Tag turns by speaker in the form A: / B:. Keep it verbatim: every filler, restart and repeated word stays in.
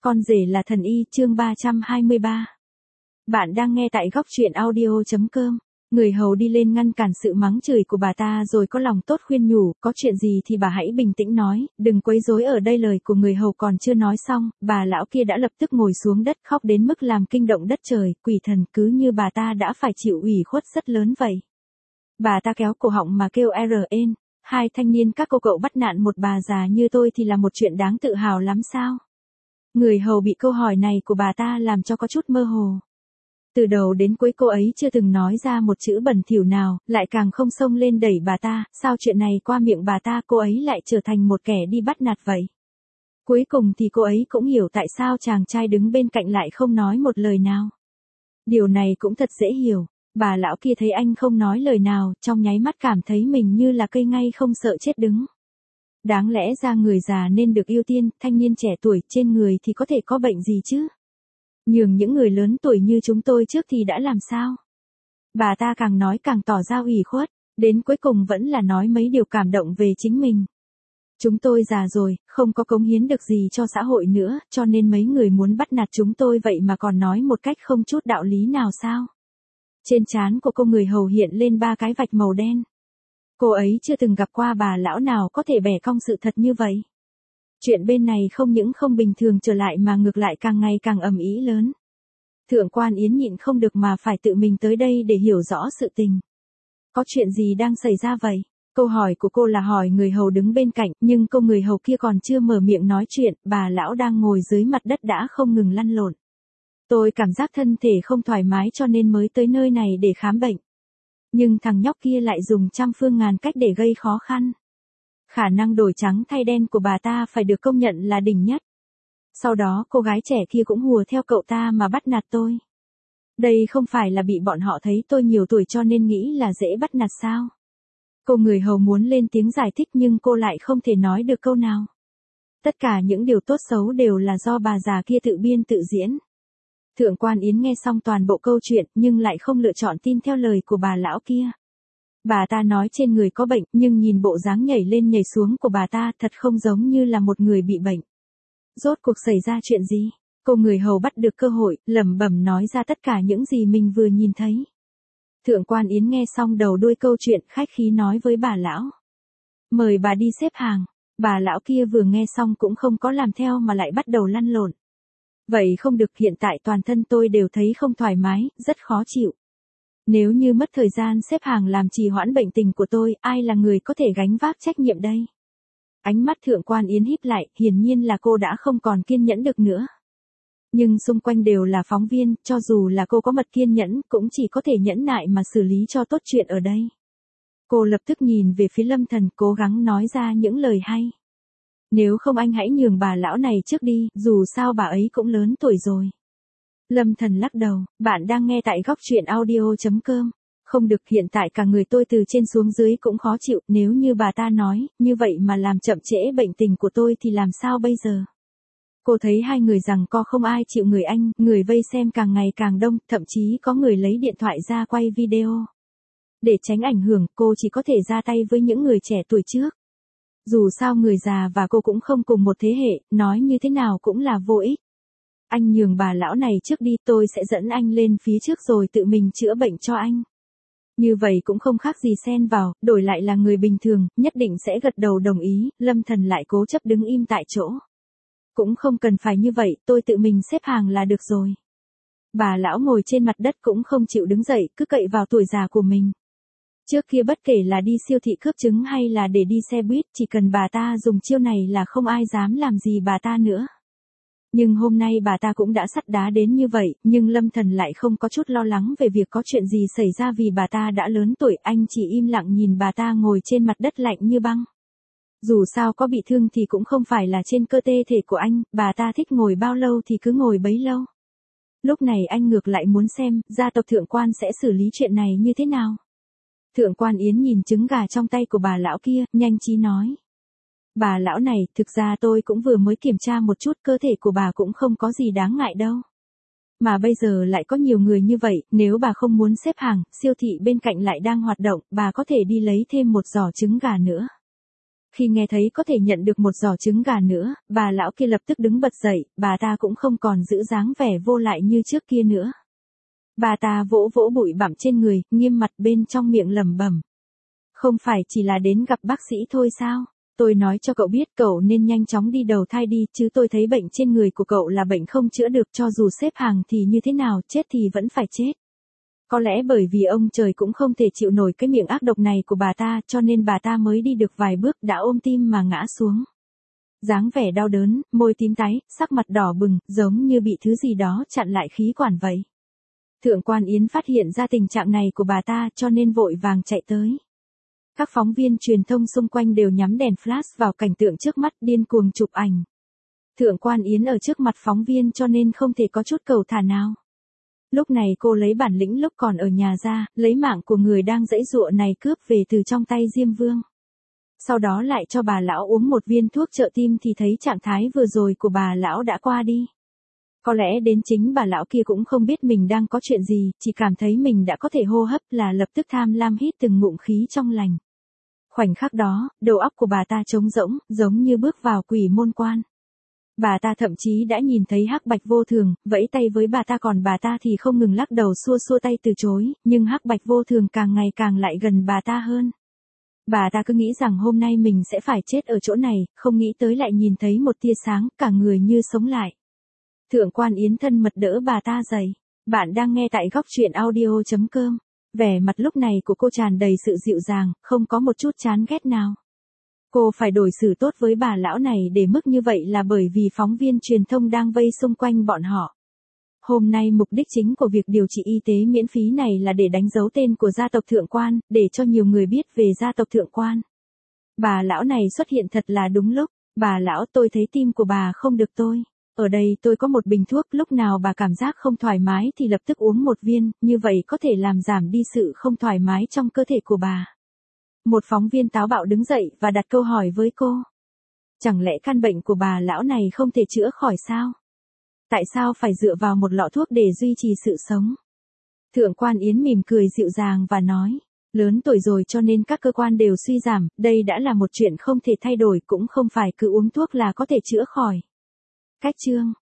A: Con rể là thần y, chương ba trăm hai mươi ba. Bạn đang nghe tại góc truyện audio.com. Người hầu đi lên ngăn cản sự mắng chửi của bà ta rồi có lòng tốt khuyên nhủ, có chuyện gì thì bà hãy bình tĩnh nói, đừng quấy rối ở đây. Lời của người hầu còn chưa nói xong, bà lão kia đã lập tức ngồi xuống đất khóc đến mức làm kinh động đất trời, quỷ thần, cứ như bà ta đã phải chịu ủy khuất rất lớn vậy. Bà ta kéo cổ họng mà kêu rên, hai thanh niên các cô cậu bắt nạt một bà già như tôi thì là một chuyện đáng tự hào lắm sao? Người hầu bị câu hỏi này của bà ta làm cho có chút mơ hồ. Từ đầu đến cuối cô ấy chưa từng nói ra một chữ bẩn thỉu nào, lại càng không xông lên đẩy bà ta, sao chuyện này qua miệng bà ta cô ấy lại trở thành một kẻ đi bắt nạt vậy? Cuối cùng thì cô ấy cũng hiểu tại sao chàng trai đứng bên cạnh lại không nói một lời nào. Điều này cũng thật dễ hiểu, bà lão kia thấy anh không nói lời nào, trong nháy mắt cảm thấy mình như là cây ngay không sợ chết đứng. Đáng lẽ ra người già nên được ưu tiên, thanh niên trẻ tuổi trên người thì có thể có bệnh gì chứ? Nhường những người lớn tuổi như chúng tôi trước thì đã làm sao? Bà ta càng nói càng tỏ ra ủy khuất, đến cuối cùng vẫn là nói mấy điều cảm động về chính mình. Chúng tôi già rồi, không có cống hiến được gì cho xã hội nữa, cho nên mấy người muốn bắt nạt chúng tôi vậy mà còn nói một cách không chút đạo lý nào sao? Trên trán của cô người hầu hiện lên ba cái vạch màu đen. Cô ấy chưa từng gặp qua bà lão nào có thể bẻ cong sự thật như vậy. Chuyện bên này không những không bình thường trở lại mà ngược lại càng ngày càng ầm ĩ lớn. Thượng quan Yến nhịn không được mà phải tự mình tới đây để hiểu rõ sự tình. Có chuyện gì đang xảy ra vậy? Câu hỏi của cô là hỏi người hầu đứng bên cạnh, nhưng cô người hầu kia còn chưa mở miệng nói chuyện, bà lão đang ngồi dưới mặt đất đã không ngừng lăn lộn. Tôi cảm giác thân thể không thoải mái cho nên mới tới nơi này để khám bệnh. Nhưng thằng nhóc kia lại dùng trăm phương ngàn cách để gây khó khăn. Khả năng đổi trắng thay đen của bà ta phải được công nhận là đỉnh nhất. Sau đó cô gái trẻ kia cũng hùa theo cậu ta mà bắt nạt tôi. Đây không phải là bị bọn họ thấy tôi nhiều tuổi cho nên nghĩ là dễ bắt nạt sao? Cô người hầu muốn lên tiếng giải thích nhưng cô lại không thể nói được câu nào. Tất cả những điều tốt xấu đều là do bà già kia tự biên tự diễn. Thượng quan Yến nghe xong toàn bộ câu chuyện nhưng lại không lựa chọn tin theo lời của bà lão kia. Bà ta nói trên người có bệnh nhưng nhìn bộ dáng nhảy lên nhảy xuống của bà ta thật không giống như là một người bị bệnh. Rốt cuộc xảy ra chuyện gì? Cô người hầu bắt được cơ hội, lẩm bẩm nói ra tất cả những gì mình vừa nhìn thấy. Thượng quan Yến nghe xong đầu đuôi câu chuyện khách khí nói với bà lão. Mời bà đi xếp hàng. Bà lão kia vừa nghe xong cũng không có làm theo mà lại bắt đầu lăn lộn. Vậy không được, hiện tại toàn thân tôi đều thấy không thoải mái, rất khó chịu. Nếu như mất thời gian xếp hàng làm trì hoãn bệnh tình của tôi, ai là người có thể gánh vác trách nhiệm đây? Ánh mắt thượng quan Yến híp lại, hiển nhiên là cô đã không còn kiên nhẫn được nữa. Nhưng xung quanh đều là phóng viên, cho dù là cô có mật kiên nhẫn, cũng chỉ có thể nhẫn nại mà xử lý cho tốt chuyện ở đây. Cô lập tức nhìn về phía Lâm Thần, cố gắng nói ra những lời hay. Nếu không anh hãy nhường bà lão này trước đi, dù sao bà ấy cũng lớn tuổi rồi. Lâm Thần lắc đầu, bạn đang nghe tại góc truyện audio.com. Không được, hiện tại cả người tôi từ trên xuống dưới cũng khó chịu, nếu như bà ta nói, như vậy mà làm chậm trễ bệnh tình của tôi thì làm sao bây giờ? Cô thấy hai người rằng co không ai chịu người anh, người vây xem càng ngày càng đông, thậm chí có người lấy điện thoại ra quay video. Để tránh ảnh hưởng, cô chỉ có thể ra tay với những người trẻ tuổi trước. Dù sao người già và cô cũng không cùng một thế hệ, nói như thế nào cũng là vô ích. Anh nhường bà lão này trước đi, tôi sẽ dẫn anh lên phía trước rồi tự mình chữa bệnh cho anh. Như vậy cũng không khác gì xen vào, đổi lại là người bình thường, nhất định sẽ gật đầu đồng ý, Lâm Thần lại cố chấp đứng im tại chỗ. Cũng không cần phải như vậy, tôi tự mình xếp hàng là được rồi. Bà lão ngồi trên mặt đất cũng không chịu đứng dậy, cứ cậy vào tuổi già của mình. Trước kia bất kể là đi siêu thị cướp trứng hay là để đi xe buýt, chỉ cần bà ta dùng chiêu này là không ai dám làm gì bà ta nữa. Nhưng hôm nay bà ta cũng đã sắt đá đến như vậy, nhưng Lâm Thần lại không có chút lo lắng về việc có chuyện gì xảy ra vì bà ta đã lớn tuổi, anh chỉ im lặng nhìn bà ta ngồi trên mặt đất lạnh như băng. Dù sao có bị thương thì cũng không phải là trên cơ thể của anh, bà ta thích ngồi bao lâu thì cứ ngồi bấy lâu. Lúc này anh ngược lại muốn xem, gia tộc thượng quan sẽ xử lý chuyện này như thế nào. Thượng quan Yến nhìn trứng gà trong tay của bà lão kia, nhanh trí nói. Bà lão này, thực ra tôi cũng vừa mới kiểm tra một chút, cơ thể của bà cũng không có gì đáng ngại đâu. Mà bây giờ lại có nhiều người như vậy, nếu bà không muốn xếp hàng, siêu thị bên cạnh lại đang hoạt động, bà có thể đi lấy thêm một giỏ trứng gà nữa. Khi nghe thấy có thể nhận được một giỏ trứng gà nữa, bà lão kia lập tức đứng bật dậy, bà ta cũng không còn giữ dáng vẻ vô lại như trước kia nữa. Bà ta vỗ vỗ bụi bặm trên người, nghiêm mặt bên trong miệng lẩm bẩm. Không phải chỉ là đến gặp bác sĩ thôi sao? Tôi nói cho cậu biết cậu nên nhanh chóng đi đầu thai đi, chứ tôi thấy bệnh trên người của cậu là bệnh không chữa được, cho dù xếp hàng thì như thế nào, chết thì vẫn phải chết. Có lẽ bởi vì ông trời cũng không thể chịu nổi cái miệng ác độc này của bà ta, cho nên bà ta mới đi được vài bước đã ôm tim mà ngã xuống. Dáng vẻ đau đớn, môi tím tái, sắc mặt đỏ bừng, giống như bị thứ gì đó chặn lại khí quản vậy. Thượng quan Yến phát hiện ra tình trạng này của bà ta cho nên vội vàng chạy tới. Các phóng viên truyền thông xung quanh đều nhắm đèn flash vào cảnh tượng trước mắt, điên cuồng chụp ảnh. Thượng quan Yến ở trước mặt phóng viên cho nên không thể có chút cầu thả nào. Lúc này cô lấy bản lĩnh lúc còn ở nhà ra, lấy mạng của người đang giãy giụa này cướp về từ trong tay Diêm Vương. Sau đó lại cho bà lão uống một viên thuốc trợ tim thì thấy trạng thái vừa rồi của bà lão đã qua đi. Có lẽ đến chính bà lão kia cũng không biết mình đang có chuyện gì, chỉ cảm thấy mình đã có thể hô hấp là lập tức tham lam hít từng ngụm khí trong lành. Khoảnh khắc đó, đầu óc của bà ta trống rỗng, giống như bước vào quỷ môn quan. Bà ta thậm chí đã nhìn thấy Hắc Bạch Vô Thường, vẫy tay với bà ta, còn bà ta thì không ngừng lắc đầu xua xua tay từ chối, nhưng Hắc Bạch Vô Thường càng ngày càng lại gần bà ta hơn. Bà ta cứ nghĩ rằng hôm nay mình sẽ phải chết ở chỗ này, không nghĩ tới lại nhìn thấy một tia sáng, cả người như sống lại. Thượng quan Yến thân mật đỡ bà ta dậy. Bạn đang nghe tại góc truyện audio chấm com. Vẻ mặt lúc này của cô tràn đầy sự dịu dàng, không có một chút chán ghét nào. Cô phải đối xử tốt với bà lão này để mức như vậy là bởi vì phóng viên truyền thông đang vây xung quanh bọn họ. Hôm nay mục đích chính của việc điều trị y tế miễn phí này là để đánh dấu tên của gia tộc Thượng quan, để cho nhiều người biết về gia tộc Thượng quan. Bà lão này xuất hiện thật là đúng lúc. Bà lão, tôi thấy tim của bà không được tôi. Ở đây tôi có một bình thuốc, lúc nào bà cảm giác không thoải mái thì lập tức uống một viên, như vậy có thể làm giảm đi sự không thoải mái trong cơ thể của bà. Một phóng viên táo bạo đứng dậy và đặt câu hỏi với cô. Chẳng lẽ căn bệnh của bà lão này không thể chữa khỏi sao? Tại sao phải dựa vào một lọ thuốc để duy trì sự sống? Thượng quan Yến mỉm cười dịu dàng và nói, lớn tuổi rồi cho nên các cơ quan đều suy giảm, đây đã là một chuyện không thể thay đổi, cũng không phải cứ uống thuốc là có thể chữa khỏi. Cách chương